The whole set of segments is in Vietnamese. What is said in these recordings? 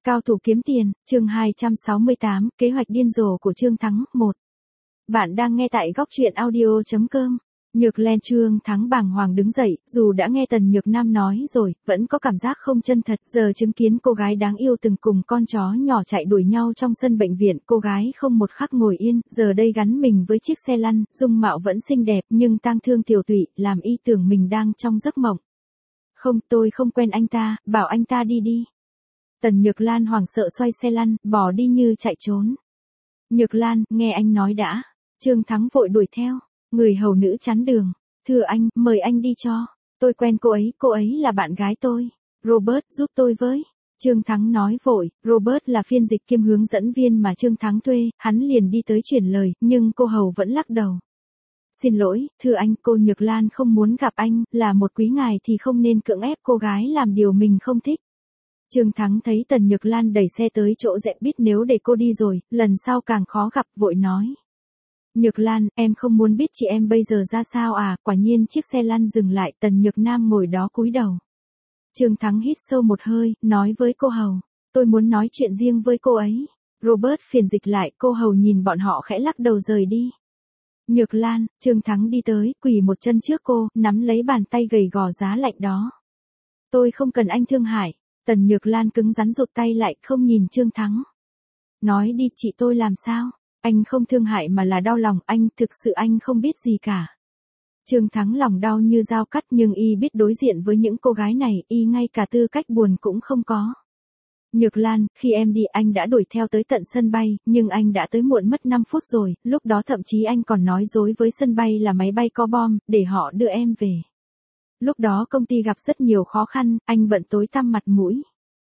Cao thủ kiếm tiền, chương 268, kế hoạch điên rồ của Trương Thắng, 1. Bạn đang nghe tại góc truyện audio.com. Nhược Lan Trương Thắng bàng hoàng đứng dậy, dù đã nghe Tần Nhược Nam nói rồi, vẫn có cảm giác không chân thật. Giờ chứng kiến cô gái đáng yêu từng cùng con chó nhỏ chạy đuổi nhau trong sân bệnh viện, cô gái không một khắc ngồi yên, giờ đây gắn mình với chiếc xe lăn, dung mạo vẫn xinh đẹp nhưng tang thương tiều tụy, làm y tưởng mình đang trong giấc mộng. Không, tôi không quen anh ta, bảo anh ta đi đi. Tần Nhược Lan hoảng sợ xoay xe lăn, bỏ đi như chạy trốn. Nhược Lan, nghe anh nói đã. Trương Thắng vội đuổi theo. Người hầu nữ chắn đường. Thưa anh, mời anh đi cho. Tôi quen cô ấy là bạn gái tôi. Robert giúp tôi với. Trương Thắng nói vội, Robert là phiên dịch kiêm hướng dẫn viên mà Trương Thắng thuê, hắn liền đi tới chuyển lời, nhưng cô hầu vẫn lắc đầu. Xin lỗi, thưa anh, cô Nhược Lan không muốn gặp anh, là một quý ngài thì không nên cưỡng ép cô gái làm điều mình không thích. Trương Thắng thấy Tần Nhược Lan đẩy xe tới chỗ rẽ, biết nếu để cô đi rồi, lần sau càng khó gặp, vội nói. Nhược Lan, em không muốn biết chị em bây giờ ra sao à, quả nhiên chiếc xe lăn dừng lại, Tần Nhược Nam ngồi đó cúi đầu. Trương Thắng hít sâu một hơi, nói với cô hầu, tôi muốn nói chuyện riêng với cô ấy. Robert phiền dịch lại, cô hầu nhìn bọn họ khẽ lắc đầu rời đi. Nhược Lan, Trương Thắng đi tới, quỳ một chân trước cô, nắm lấy bàn tay gầy gò giá lạnh đó. Tôi không cần anh thương hại. Tần Nhược Lan cứng rắn rụt tay lại, không nhìn Trương Thắng. Nói đi, chị tôi làm sao? Anh không thương hại mà là đau lòng, anh, thực sự anh không biết gì cả. Trương Thắng lòng đau như dao cắt, nhưng y biết đối diện với những cô gái này, y ngay cả tư cách buồn cũng không có. Nhược Lan, khi em đi anh đã đuổi theo tới tận sân bay, nhưng anh đã tới muộn mất 5 phút rồi, lúc đó thậm chí anh còn nói dối với sân bay là máy bay có bom, để họ đưa em về. Lúc đó công ty gặp rất nhiều khó khăn, anh bận tối tăm mặt mũi.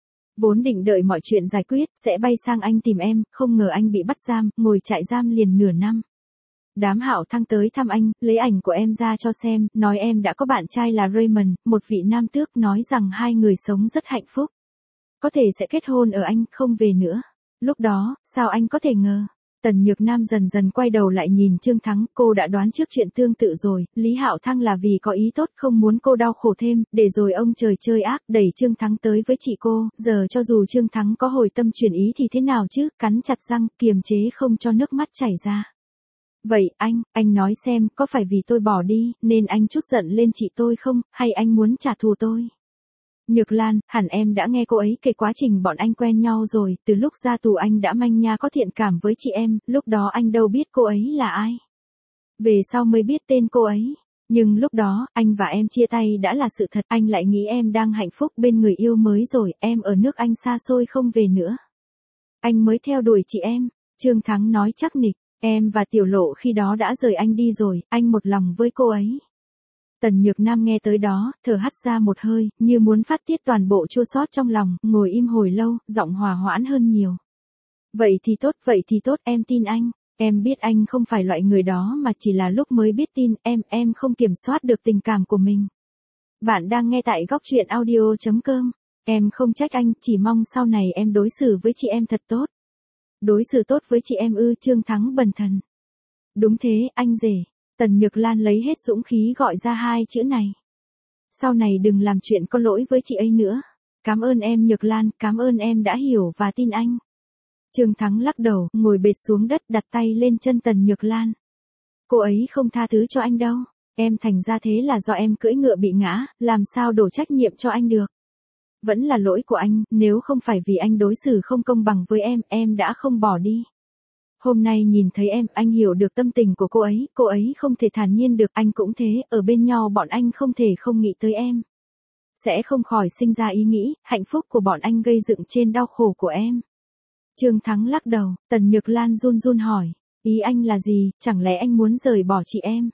Vốn định đợi mọi chuyện giải quyết, sẽ bay sang anh tìm em, không ngờ anh bị bắt giam, ngồi trại giam liền nửa năm. Đám Hạo Thăng tới thăm anh, lấy ảnh của em ra cho xem, nói em đã có bạn trai là Raymond, một vị nam tước, nói rằng hai người sống rất hạnh phúc. Có thể sẽ kết hôn ở Anh, không về nữa. Lúc đó, sao anh có thể ngờ? Tần Nhược Nam dần dần quay đầu lại nhìn Trương Thắng, cô đã đoán trước chuyện tương tự rồi, Lý Hạo Thăng là vì có ý tốt không muốn cô đau khổ thêm, để rồi ông trời chơi ác, đẩy Trương Thắng tới với chị cô, giờ cho dù Trương Thắng có hồi tâm chuyển ý thì thế nào chứ, cắn chặt răng, kiềm chế không cho nước mắt chảy ra. Vậy, anh nói xem, có phải vì tôi bỏ đi, nên anh trút giận lên chị tôi không, hay anh muốn trả thù tôi? Nhược Lan, hẳn em đã nghe cô ấy kể quá trình bọn anh quen nhau rồi, từ lúc ra tù anh đã manh nha có thiện cảm với chị em, lúc đó anh đâu biết cô ấy là ai. Về sau mới biết tên cô ấy. Nhưng lúc đó, anh và em chia tay đã là sự thật, anh lại nghĩ em đang hạnh phúc bên người yêu mới rồi, em ở nước Anh xa xôi không về nữa. Anh mới theo đuổi chị em. Trương Thắng nói chắc nịch, em và Tiểu Lộ khi đó đã rời anh đi rồi, anh một lòng với cô ấy. Tần Nhược Nam nghe tới đó, thở hắt ra một hơi, như muốn phát tiết toàn bộ chua xót trong lòng, ngồi im hồi lâu, giọng hòa hoãn hơn nhiều. Vậy thì tốt, em tin anh. Em biết anh không phải loại người đó mà chỉ là lúc mới biết tin, em không kiểm soát được tình cảm của mình. Bạn đang nghe tại góc truyện audio.com. Em không trách anh, chỉ mong sau này em đối xử với chị em thật tốt. Đối xử tốt với chị em ư? Trương Thắng bần thần. Đúng thế, anh rể. Tần Nhược Lan lấy hết dũng khí gọi ra hai chữ này. Sau này đừng làm chuyện có lỗi với chị ấy nữa. Cảm ơn em Nhược Lan, cảm ơn em đã hiểu và tin anh. Trương Thắng lắc đầu, ngồi bệt xuống đất, đặt tay lên chân Tần Nhược Lan. Cô ấy không tha thứ cho anh đâu. Em thành ra thế là do em cưỡi ngựa bị ngã, làm sao đổ trách nhiệm cho anh được. Vẫn là lỗi của anh, nếu không phải vì anh đối xử không công bằng với em đã không bỏ đi. Hôm nay nhìn thấy em, anh hiểu được tâm tình của cô ấy không thể thản nhiên được, anh cũng thế, ở bên nhau bọn anh không thể không nghĩ tới em. Sẽ không khỏi sinh ra ý nghĩ, hạnh phúc của bọn anh gây dựng trên đau khổ của em. Trương Thắng lắc đầu, Tần Nhược Lan run run hỏi, ý anh là gì, chẳng lẽ anh muốn rời bỏ chị em?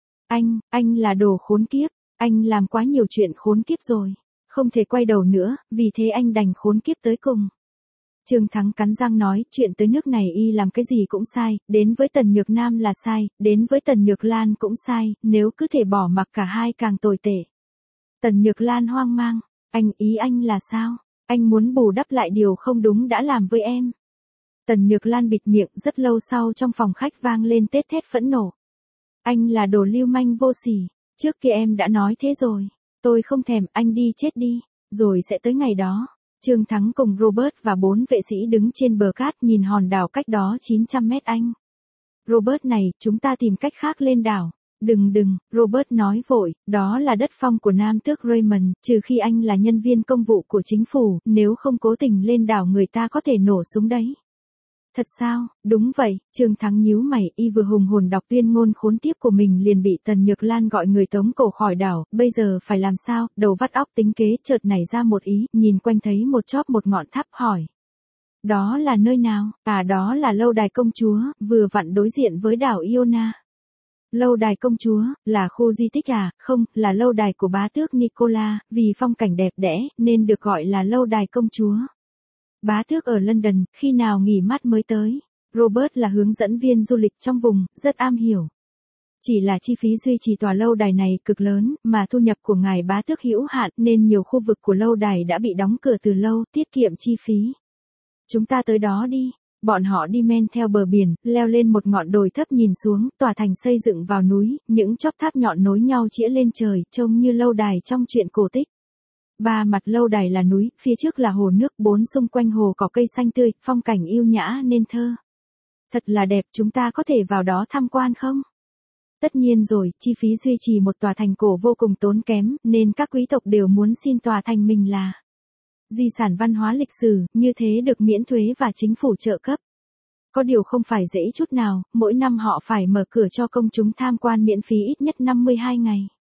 Anh là đồ khốn kiếp, anh làm quá nhiều chuyện khốn kiếp rồi, không thể quay đầu nữa, vì thế anh đành khốn kiếp tới cùng. Trương Thắng cắn răng nói, chuyện tới nước này y làm cái gì cũng sai, đến với Tần Nhược Nam là sai, đến với Tần Nhược Lan cũng sai, nếu cứ thể bỏ mặc cả hai càng tồi tệ. Tần Nhược Lan hoang mang, ý anh là sao? Anh muốn bù đắp lại điều không đúng đã làm với em. Tần Nhược Lan bịt miệng, rất lâu sau trong phòng khách vang lên tét thét phẫn nộ. Anh là đồ lưu manh vô sỉ, trước kia em đã nói thế rồi, tôi không thèm, anh đi chết đi, rồi sẽ tới ngày đó. Trương Thắng cùng Robert và 4 vệ sĩ đứng trên bờ cát nhìn hòn đảo cách đó 900 mét anh. Robert này, chúng ta tìm cách khác lên đảo. Đừng, Robert nói vội, đó là đất phong của Nam tước Raymond, trừ khi anh là nhân viên công vụ của chính phủ, nếu không cố tình lên đảo người ta có thể nổ súng đấy. Thật sao? Đúng vậy, Trương Thắng nhíu mày, y vừa hùng hồn đọc tuyên ngôn khốn tiếp của mình liền bị Tần Nhược Lan gọi người tống cổ khỏi đảo, bây giờ phải làm sao, đầu vắt óc tính kế chợt nảy ra một ý, nhìn quanh thấy một chóp một ngọn tháp hỏi. Đó là nơi nào? Đó là lâu đài công chúa, vừa vặn đối diện với đảo Iona. Lâu đài công chúa, là khu di tích à? Không, là lâu đài của bá tước Nicola, vì phong cảnh đẹp đẽ, nên được gọi là lâu đài công chúa. Bá tước ở London, khi nào nghỉ mát mới tới? Robert là hướng dẫn viên du lịch trong vùng, rất am hiểu. Chỉ là chi phí duy trì tòa lâu đài này cực lớn, mà thu nhập của ngài bá tước hữu hạn nên nhiều khu vực của lâu đài đã bị đóng cửa từ lâu, tiết kiệm chi phí. Chúng ta tới đó đi. Bọn họ đi men theo bờ biển, leo lên một ngọn đồi thấp nhìn xuống, tòa thành xây dựng vào núi, những chóp tháp nhọn nối nhau chĩa lên trời, trông như lâu đài trong truyện cổ tích. Ba mặt lâu đài là núi, phía trước là hồ nước, bốn xung quanh hồ có cây xanh tươi, phong cảnh yêu nhã nên thơ. Thật là đẹp, chúng ta có thể vào đó tham quan không? Tất nhiên rồi, chi phí duy trì một tòa thành cổ vô cùng tốn kém, nên các quý tộc đều muốn xin tòa thành mình là di sản văn hóa lịch sử, như thế được miễn thuế và chính phủ trợ cấp. Có điều không phải dễ chút nào, mỗi năm họ phải mở cửa cho công chúng tham quan miễn phí ít nhất 52 ngày.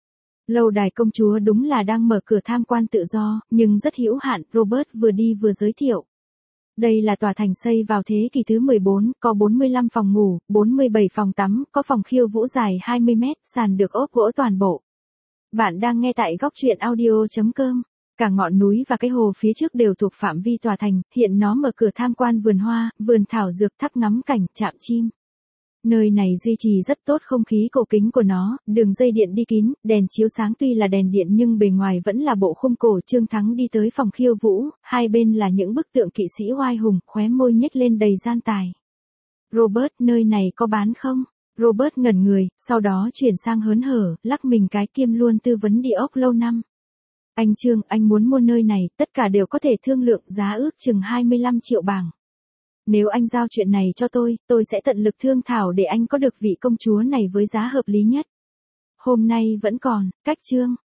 Lâu đài công chúa đúng là đang mở cửa tham quan tự do, nhưng rất hữu hạn, Robert vừa đi vừa giới thiệu. Đây là tòa thành xây vào thế kỷ thứ 14, có 45 phòng ngủ, 47 phòng tắm, có phòng khiêu vũ dài 20 mét, sàn được ốp gỗ toàn bộ. Bạn đang nghe tại góc truyện audio.com. Cả ngọn núi và cái hồ phía trước đều thuộc phạm vi tòa thành, hiện nó mở cửa tham quan vườn hoa, vườn thảo dược, tháp ngắm cảnh, trạm chim. Nơi này duy trì rất tốt không khí cổ kính của nó, đường dây điện đi kín, đèn chiếu sáng tuy là đèn điện nhưng bề ngoài vẫn là bộ khung cổ. Trương Thắng đi tới phòng khiêu vũ, hai bên là những bức tượng kỵ sĩ oai hùng, khóe môi nhếch lên đầy gian tài. Robert, nơi này có bán không? Robert ngẩn người, sau đó chuyển sang hớn hở, lắc mình cái kiêm luôn tư vấn địa ốc lâu năm. Anh Trương, anh muốn mua nơi này, tất cả đều có thể thương lượng, giá ước chừng 25 triệu bảng. Nếu anh giao chuyện này cho tôi sẽ tận lực thương thảo để anh có được vị công chúa này với giá hợp lý nhất. Hôm nay vẫn còn, cách Trương.